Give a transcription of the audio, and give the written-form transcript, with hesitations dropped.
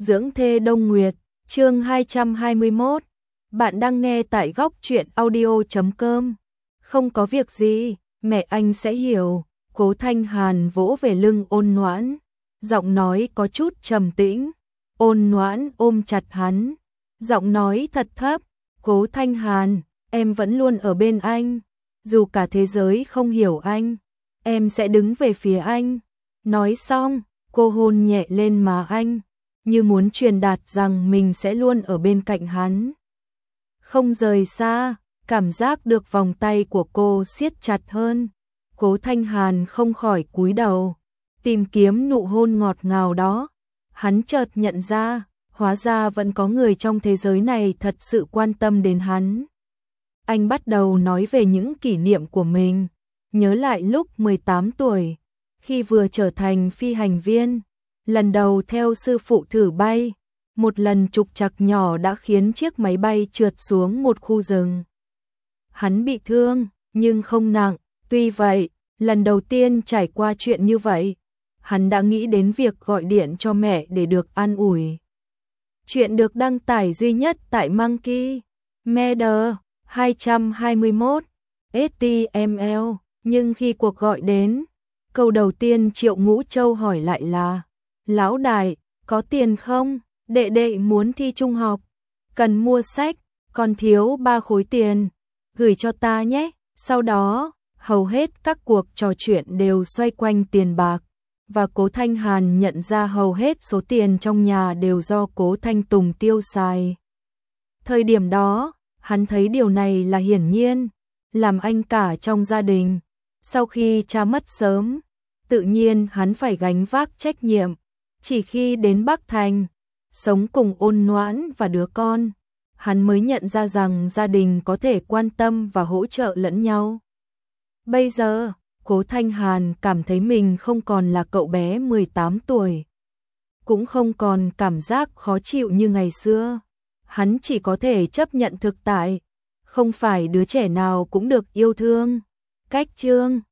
Dưỡng thê Đông Nguyệt, chương 221. Bạn đang nghe tại góc truyện audio.com. Không có việc gì, mẹ anh sẽ hiểu. Cố Thanh Hàn vỗ về lưng Ôn Noãn, giọng nói có chút trầm tĩnh. Ôn Noãn ôm chặt hắn, giọng nói thật thấp. Cố Thanh Hàn, em vẫn luôn ở bên anh. Dù cả thế giới không hiểu anh, em sẽ đứng về phía anh. Nói xong, cô hôn nhẹ lên má anh, như muốn truyền đạt rằng mình sẽ luôn ở bên cạnh hắn. Không rời xa, cảm giác được vòng tay của cô siết chặt hơn. Cố Thanh Hàn không khỏi cúi đầu, tìm kiếm nụ hôn ngọt ngào đó. Hắn chợt nhận ra, hóa ra vẫn có người trong thế giới này thật sự quan tâm đến hắn. Anh bắt đầu nói về những kỷ niệm của mình, nhớ lại lúc 18 tuổi, khi vừa trở thành phi hành viên, lần đầu theo sư phụ thử bay, một lần trục trặc nhỏ đã khiến chiếc máy bay trượt xuống một khu rừng. Hắn bị thương, nhưng không nặng, tuy vậy, lần đầu tiên trải qua chuyện như vậy, hắn đã nghĩ đến việc gọi điện cho mẹ để được an ủi. Chuyện được đăng tải duy nhất tại Monkey Media 221 HTML, nhưng khi cuộc gọi đến, câu đầu tiên Triệu Ngũ Châu hỏi lại là: "Lão đại, có tiền không? Đệ đệ muốn thi trung học, cần mua sách, còn thiếu 3 khối tiền, gửi cho ta nhé." Sau đó, hầu hết các cuộc trò chuyện đều xoay quanh tiền bạc, và Cố Thanh Hàn nhận ra hầu hết số tiền trong nhà đều do Cố Thanh Tùng tiêu xài. Thời điểm đó, hắn thấy điều này là hiển nhiên, làm anh cả trong gia đình. Sau khi cha mất sớm, tự nhiên hắn phải gánh vác trách nhiệm. Chỉ khi đến Bắc Thành, sống cùng Ôn Noãn và đứa con, hắn mới nhận ra rằng gia đình có thể quan tâm và hỗ trợ lẫn nhau. Bây giờ, Cố Thanh Hàn cảm thấy mình không còn là cậu bé 18 tuổi, cũng không còn cảm giác khó chịu như ngày xưa. Hắn chỉ có thể chấp nhận thực tại, không phải đứa trẻ nào cũng được yêu thương. Cách chương